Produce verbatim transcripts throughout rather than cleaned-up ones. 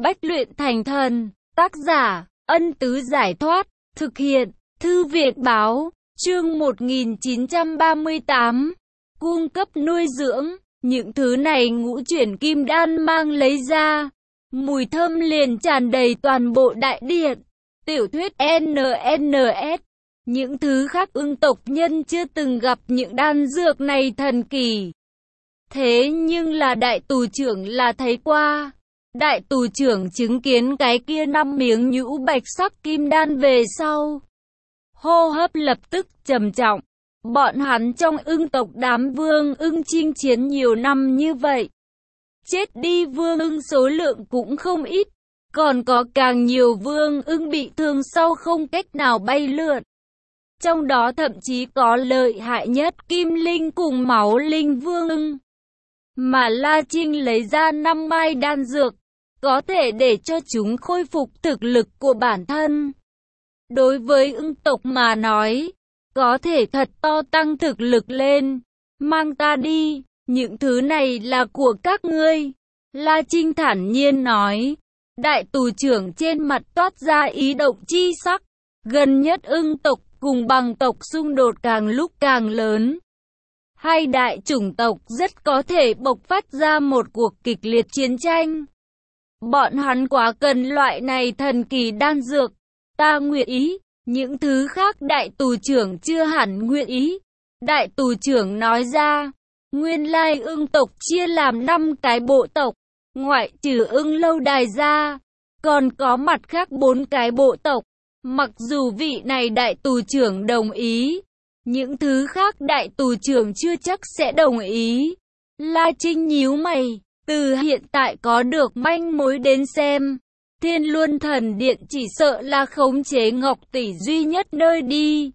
Bách luyện thành thần. Tác giả, Ân Tứ Giải Thoát. Thực hiện, Thư viện Báo. Chương một nghìn chín trăm ba mươi tám. Cung cấp nuôi dưỡng. Những thứ này ngũ chuyển kim đan mang lấy ra, mùi thơm liền tràn đầy toàn bộ đại điện. Tiểu thuyết en en ét. Những thứ khác ưng tộc nhân chưa từng gặp những đan dược này thần kỳ. Thế nhưng là đại tù trưởng là thấy qua. Đại tù trưởng chứng kiến cái kia năm miếng nhũ bạch sắc kim đan về sau, hô hấp lập tức trầm trọng. Bọn hắn trong ưng tộc đám vương ưng chinh chiến nhiều năm như vậy, chết đi vương ưng số lượng cũng không ít, còn có càng nhiều vương ưng bị thương sau không cách nào bay lượn. Trong đó thậm chí có lợi hại nhất kim linh cùng máu linh vương ưng. Mà La Trinh lấy ra năm mai đan dược, có thể để cho chúng khôi phục thực lực của bản thân. Đối với ưng tộc mà nói, có thể thật to tăng thực lực lên. Mang ta đi, những thứ này là của các ngươi. La Trinh thản nhiên nói. Đại tù trưởng trên mặt toát ra ý động chi sắc. Gần nhất ưng tộc cùng bằng tộc xung đột càng lúc càng lớn. Hai đại chủng tộc rất có thể bộc phát ra một cuộc kịch liệt chiến tranh. Bọn hắn quá cần loại này thần kỳ đan dược. Ta nguyện ý. Những thứ khác đại tù trưởng chưa hẳn nguyện ý. Đại tù trưởng nói ra, nguyên lai ưng tộc chia làm năm cái bộ tộc, ngoại trừ ưng lâu đài ra, còn có mặt khác bốn cái bộ tộc. Mặc dù vị này đại tù trưởng đồng ý, những thứ khác đại tù trưởng chưa chắc sẽ đồng ý. La Trinh nhíu mày, từ hiện tại có được manh mối đến xem, Thiên Luân Thần Điện chỉ sợ là khống chế Ngọc Tỷ duy nhất nơi đi.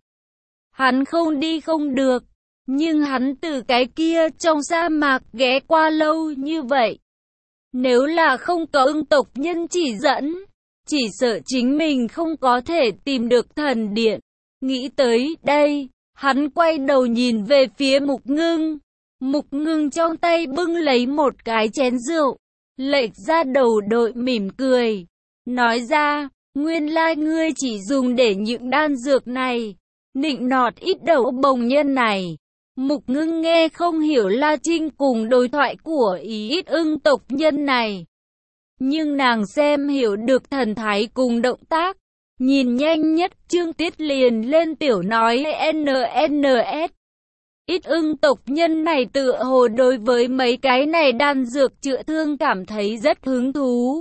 Hắn không đi không được, nhưng hắn từ cái kia trong sa mạc ghé qua lâu như vậy. Nếu là không có ưng tộc nhân chỉ dẫn, chỉ sợ chính mình không có thể tìm được thần điện. Nghĩ tới đây, hắn quay đầu nhìn về phía Mục Ngưng. Mục Ngưng trong tay bưng lấy một cái chén rượu, lệch ra đầu đội mỉm cười. Nói ra, nguyên lai ngươi chỉ dùng để những đan dược này, nịnh nọt ít đầu bồng nhân này. Mục Ngưng nghe không hiểu La Trinh cùng đối thoại của ý ít ưng tộc nhân này. Nhưng nàng xem hiểu được thần thái cùng động tác. Nhìn nhanh nhất Trương Tiết liền lên tiểu nói en en ét. Ít ưng tộc nhân này tựa hồ đối với mấy cái này đan dược chữa thương cảm thấy rất hứng thú.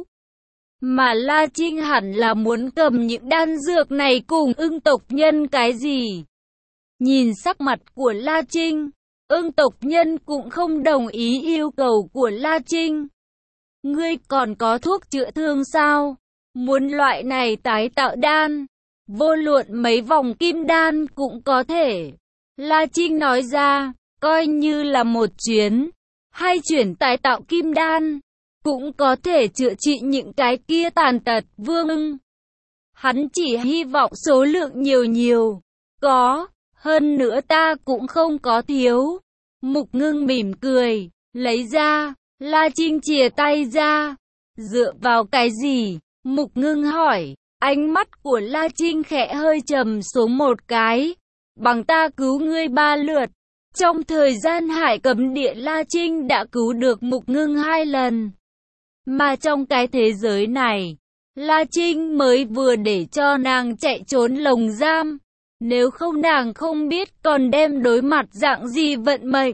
Mà La Trinh hẳn là muốn cầm những đan dược này cùng ưng tộc nhân cái gì? Nhìn sắc mặt của La Trinh, ưng tộc nhân cũng không đồng ý yêu cầu của La Trinh. Ngươi còn có thuốc chữa thương sao? Muốn loại này tái tạo đan, vô luận mấy vòng kim đan cũng có thể. La Trinh nói ra, coi như là một chuyến, hai chuyển tái tạo kim đan, cũng có thể chữa trị những cái kia tàn tật vương ưng. Hắn chỉ hy vọng số lượng nhiều nhiều, có, hơn nữa ta cũng không có thiếu. Mục Ngưng mỉm cười, lấy ra, La Trinh chìa tay ra. Dựa vào cái gì? Mục Ngưng hỏi. Ánh mắt của La Trinh khẽ hơi trầm xuống một cái. Bằng ta cứu ngươi ba lượt. Trong thời gian hải cấm địa La Trinh đã cứu được Mục Ngưng hai lần. Mà trong cái thế giới này, La Trinh mới vừa để cho nàng chạy trốn lồng giam. Nếu không nàng không biết còn đem đối mặt dạng gì vận mệnh.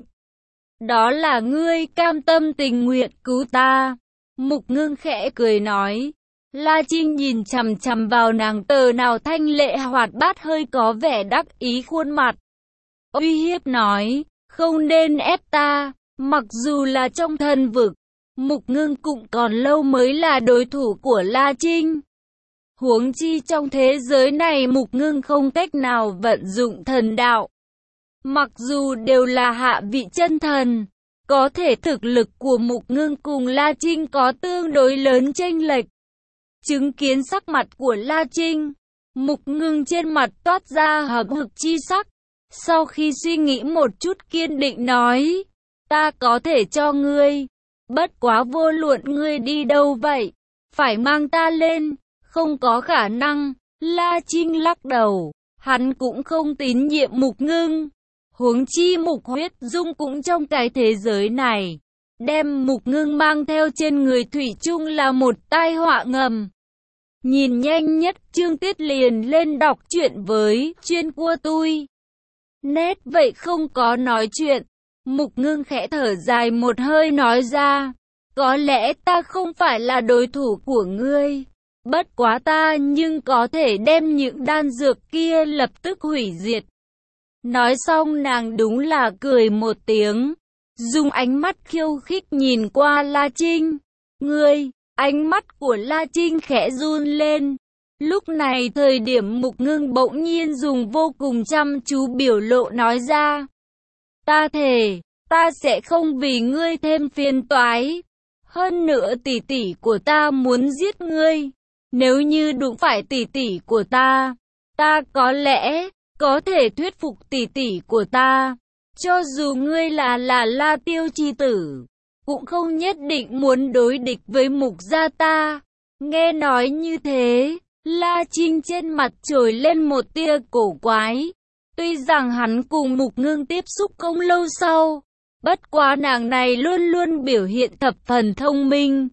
Đó là ngươi cam tâm tình nguyện cứu ta. Mục Ngưng khẽ cười nói. La Trinh nhìn chằm chằm vào nàng tờ nào thanh lệ hoạt bát hơi có vẻ đắc ý khuôn mặt. Uy hiếp nói, không nên ép ta, mặc dù là trong thần vực. Mục Ngưng cũng còn lâu mới là đối thủ của La Trinh. Huống chi trong thế giới này Mục Ngưng không cách nào vận dụng thần đạo. Mặc dù đều là hạ vị chân thần, có thể thực lực của Mục Ngưng cùng La Trinh có tương đối lớn chênh lệch. Chứng kiến sắc mặt của La Trinh, Mục Ngưng trên mặt toát ra hậm hực chi sắc. Sau khi suy nghĩ một chút kiên định nói, ta có thể cho ngươi. Bất quá vô luận ngươi đi đâu vậy, phải mang ta lên, không có khả năng. La Trinh lắc đầu, hắn cũng không tín nhiệm Mục Ngưng. Huống chi Mục Huyết Dung cũng trong cái thế giới này. Đem Mục Ngưng mang theo trên người thủy chung là một tai họa ngầm. Nhìn nhanh nhất chương tiết liền lên đọc truyện với chuyên cua tui. Nét vậy không có nói chuyện. Mục Ngưng khẽ thở dài một hơi nói ra. Có lẽ ta không phải là đối thủ của ngươi. Bất quá ta nhưng có thể đem những đan dược kia lập tức hủy diệt. Nói xong nàng đúng là cười một tiếng. Dùng ánh mắt khiêu khích nhìn qua La Trinh. Ngươi, ánh mắt của La Trinh khẽ run lên. Lúc này thời điểm Mục Ngưng bỗng nhiên dùng vô cùng chăm chú biểu lộ nói ra. Ta thề, ta sẽ không vì ngươi thêm phiền toái. Hơn nữa tỷ tỷ của ta muốn giết ngươi. Nếu như đụng phải tỷ tỷ của ta, ta có lẽ có thể thuyết phục tỷ tỷ của ta. Cho dù ngươi là là La Tiêu chi tử, cũng không nhất định muốn đối địch với Mục gia ta. Nghe nói như thế, La Trinh trên mặt trồi lên một tia cổ quái. Tuy rằng hắn cùng Mục Ngưng tiếp xúc không lâu sau, bất quá nàng này luôn luôn biểu hiện thập phần thông minh.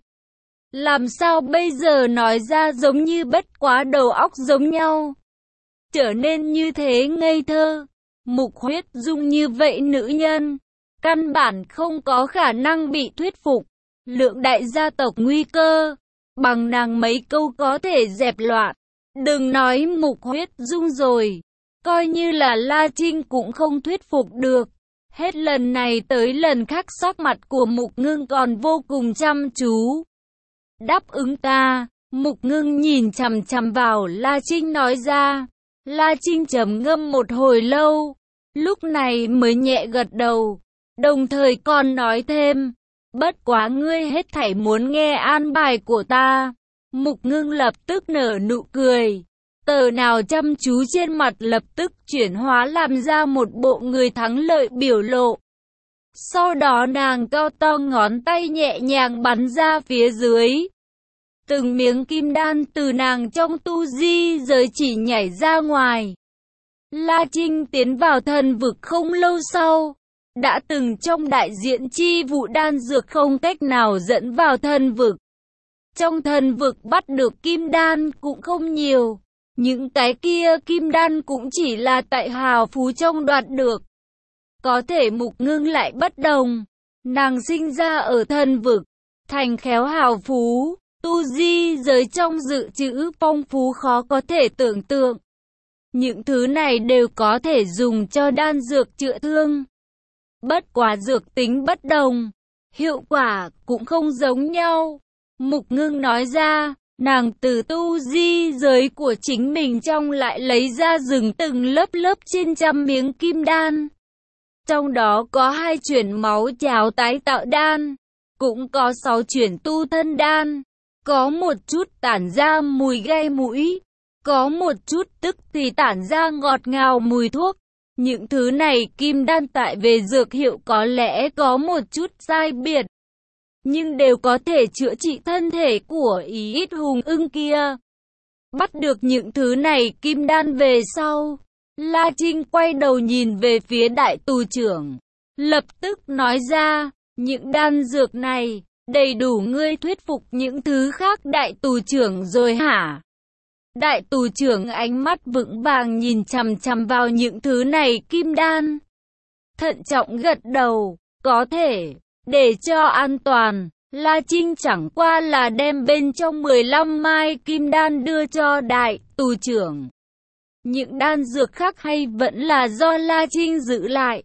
Làm sao bây giờ nói ra giống như bất quá đầu óc giống nhau, trở nên như thế ngây thơ. Mục Huyết Dung như vậy nữ nhân, căn bản không có khả năng bị thuyết phục. Lượng đại gia tộc nguy cơ, bằng nàng mấy câu có thể dẹp loạn. Đừng nói Mục Huyết Dung rồi, coi như là La Trinh cũng không thuyết phục được. Hết lần này tới lần khác sắc mặt của Mục Ngưng còn vô cùng chăm chú. Đáp ứng ta. Mục Ngưng nhìn chằm chằm vào La Trinh nói ra. La Trinh trầm ngâm một hồi lâu, lúc này mới nhẹ gật đầu, đồng thời còn nói thêm, bất quá ngươi hết thảy muốn nghe an bài của ta. Mục Ngưng lập tức nở nụ cười, tờ nào chăm chú trên mặt lập tức chuyển hóa làm ra một bộ người thắng lợi biểu lộ. Sau đó nàng cao to ngón tay nhẹ nhàng bắn ra phía dưới. Từng miếng kim đan từ nàng trong tu di giới chỉ nhảy ra ngoài. La Trinh tiến vào thần vực không lâu sau, đã từng trong đại diện chi vụ đan dược không cách nào dẫn vào thần vực. Trong thần vực bắt được kim đan cũng không nhiều, những cái kia kim đan cũng chỉ là tại hào phú trong đoạt được. Có thể Mục Ngưng lại bất đồng, nàng sinh ra ở thần vực, thành khéo hào phú. Tu di giới trong dự trữ phong phú khó có thể tưởng tượng. Những thứ này đều có thể dùng cho đan dược chữa thương. Bất quá dược tính bất đồng, hiệu quả cũng không giống nhau. Mục Ngưng nói ra, nàng từ tu di giới của chính mình trong lại lấy ra rừng từng lớp lớp trên trăm miếng kim đan. Trong đó có hai chuyển máu cháo tái tạo đan, cũng có sáu chuyển tu thân đan. Có một chút tản ra mùi gai mũi, có một chút tức thì tản ra ngọt ngào mùi thuốc. Những thứ này kim đan tại về dược hiệu có lẽ có một chút sai biệt, nhưng đều có thể chữa trị thân thể của ý ít hùng ưng kia. Bắt được những thứ này kim đan về sau, La Trinh quay đầu nhìn về phía đại tù trưởng, lập tức nói ra, những đan dược này đầy đủ ngươi thuyết phục những thứ khác đại tù trưởng rồi hả? Đại tù trưởng ánh mắt vững vàng nhìn chằm chằm vào những thứ này kim đan. Thận trọng gật đầu, có thể, để cho an toàn, La Trinh chẳng qua là đem bên trong mười lăm mai kim đan đưa cho đại tù trưởng. Những đan dược khác hay vẫn là do La Trinh giữ lại.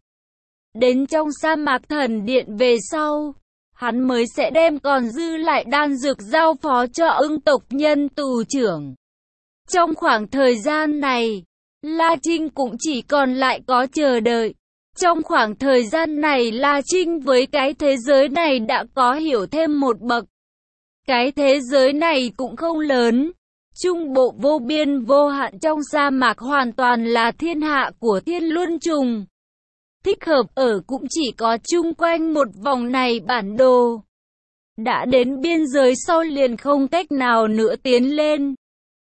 Đến trong sa mạc thần điện về sau, hắn mới sẽ đem còn dư lại đan dược giao phó cho ưng tộc nhân tù trưởng. Trong khoảng thời gian này, La Trinh cũng chỉ còn lại có chờ đợi. Trong khoảng thời gian này La Trinh với cái thế giới này đã có hiểu thêm một bậc. Cái thế giới này cũng không lớn. Trung bộ vô biên vô hạn trong sa mạc hoàn toàn là thiên hạ của thiên luân trùng. Thích hợp ở cũng chỉ có chung quanh một vòng này bản đồ. đã đến biên giới sau liền không cách nào nữa tiến lên.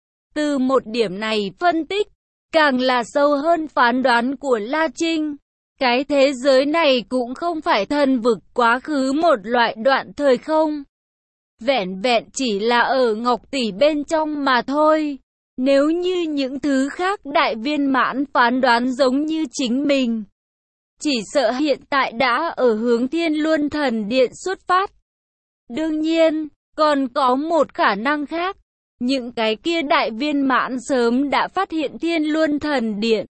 Từ một điểm này phân tích, càng là sâu hơn phán đoán của La Trinh. Cái thế giới này cũng không phải thần vực quá khứ một loại đoạn thời không. Vẹn vẹn chỉ là ở ngọc tỷ bên trong mà thôi. Nếu như những thứ khác đại viên mãn phán đoán giống như chính mình, chỉ sợ hiện tại đã ở hướng Thiên Luân Thần Điện xuất phát. Đương nhiên, còn có một khả năng khác. Những cái kia đại viên mãn sớm đã phát hiện Thiên Luân Thần Điện,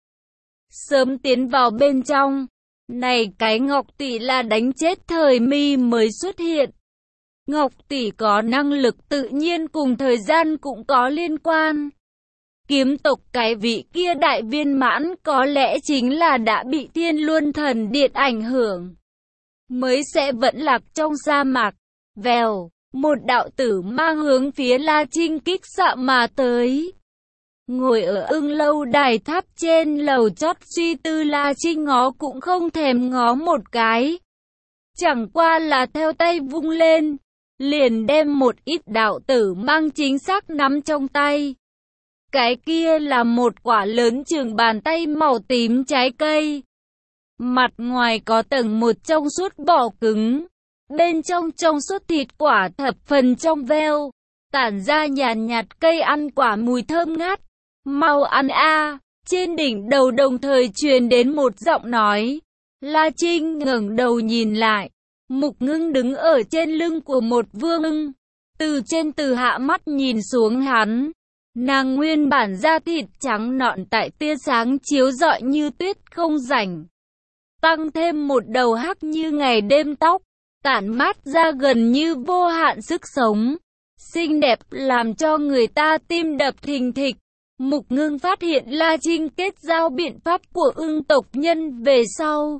sớm tiến vào bên trong. Này cái ngọc tỷ là đánh chết thời mi mới xuất hiện. Ngọc tỷ có năng lực tự nhiên cùng thời gian cũng có liên quan. Kiếm tộc cái vị kia đại viên mãn có lẽ chính là đã bị Thiên Luân Thần Điện ảnh hưởng, mới sẽ vẫn lạc trong sa mạc. Vèo, một đạo tử mang hướng phía La Trinh kích xạ mà tới. Ngồi ở ưng lâu đài tháp trên lầu chót suy tư La Trinh ngó cũng không thèm ngó một cái. Chẳng qua là theo tay vung lên, liền đem một ít đạo tử mang chính xác nắm trong tay. Cái kia là một quả lớn chừng bàn tay màu tím trái cây. Mặt ngoài có tầng một trong suốt vỏ cứng. Bên trong trong suốt thịt quả thập phần trong veo. Tản ra nhàn nhạt cây ăn quả mùi thơm ngát. Mau ăn a. Trên đỉnh đầu đồng thời truyền đến một giọng nói. La Trinh ngẩng đầu nhìn lại. Mục Ngưng đứng ở trên lưng của một vương ưng. Từ trên từ hạ mắt nhìn xuống hắn. Nàng nguyên bản da thịt trắng nõn tại tia sáng chiếu rọi như tuyết không rảnh. Tăng thêm một đầu hắc như ngày đêm tóc, tản mát ra gần như vô hạn sức sống. Xinh đẹp làm cho người ta tim đập thình thịch. Mục Ngưng phát hiện La Trinh kết giao biện pháp của ưng tộc nhân về sau.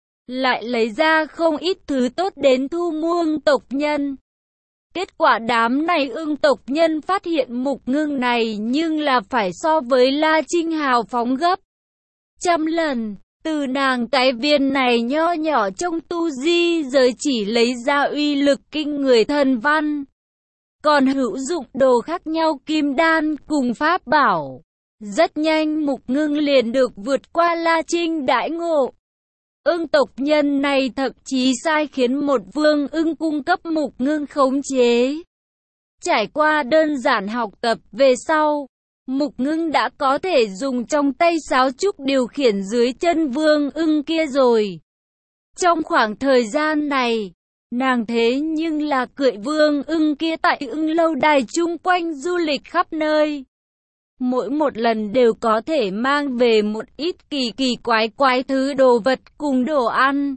Lại lấy ra không ít thứ tốt đến thu mua ưng tộc nhân. Kết quả đám này ưng tộc nhân phát hiện Mục Ngưng này nhưng là phải so với La Trinh hào phóng gấp trăm lần. Từ nàng cái viên này nho nhỏ trong tu di giới chỉ lấy ra uy lực kinh người thần văn. Còn hữu dụng đồ khác nhau kim đan cùng pháp bảo. Rất nhanh Mục Ngưng liền được vượt qua La Trinh đãi ngộ. Ưng tộc nhân này thậm chí sai khiến một vương ưng cung cấp Mục Ngưng khống chế. Trải qua đơn giản học tập về sau, Mục Ngưng đã có thể dùng trong tay sáo trúc điều khiển dưới chân vương ưng kia rồi. Trong khoảng thời gian này, nàng thế nhưng là cưỡi vương ưng kia tại ưng lâu đài chung quanh du lịch khắp nơi. Mỗi một lần đều có thể mang về một ít kỳ kỳ quái quái thứ đồ vật cùng đồ ăn.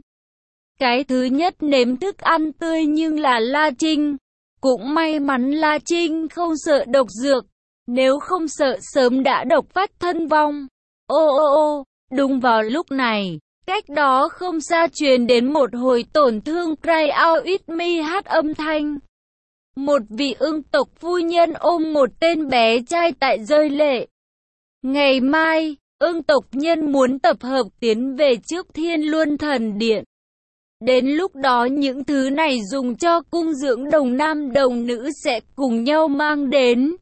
Cái thứ nhất nếm thức ăn tươi nhưng là La Trinh. Cũng may mắn La Trinh không sợ độc dược. Nếu không sợ sớm đã độc phát thân vong. Ô ô ô, đúng vào lúc này, cách đó không xa truyền đến một hồi tổn thương cry out with me hát âm thanh. Một vị ưng tộc phu nhân ôm một tên bé trai tại rơi lệ. Ngày mai, ưng tộc nhân muốn tập hợp tiến về trước Thiên Luân Thần Điện. Đến lúc đó những thứ này dùng cho cung dưỡng đồng nam đồng nữ sẽ cùng nhau mang đến.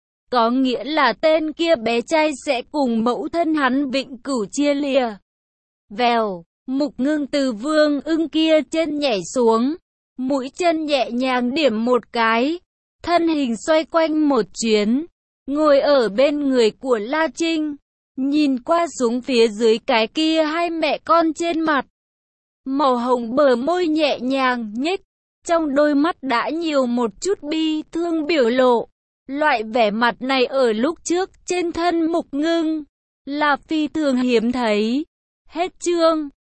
Có nghĩa là tên kia bé trai sẽ cùng mẫu thân hắn vĩnh cửu chia lìa. Vèo, Mục Ngưng từ vương ưng kia chân nhảy xuống. Mũi chân nhẹ nhàng điểm một cái, thân hình xoay quanh một chuyến, ngồi ở bên người của La Trinh, nhìn qua xuống phía dưới cái kia hai mẹ con trên mặt. Màu hồng bờ môi nhẹ nhàng nhếch, trong đôi mắt đã nhiều một chút bi thương biểu lộ. Loại vẻ mặt này ở lúc trước trên thân Mục Ngưng là phi thường hiếm thấy. Hết chương.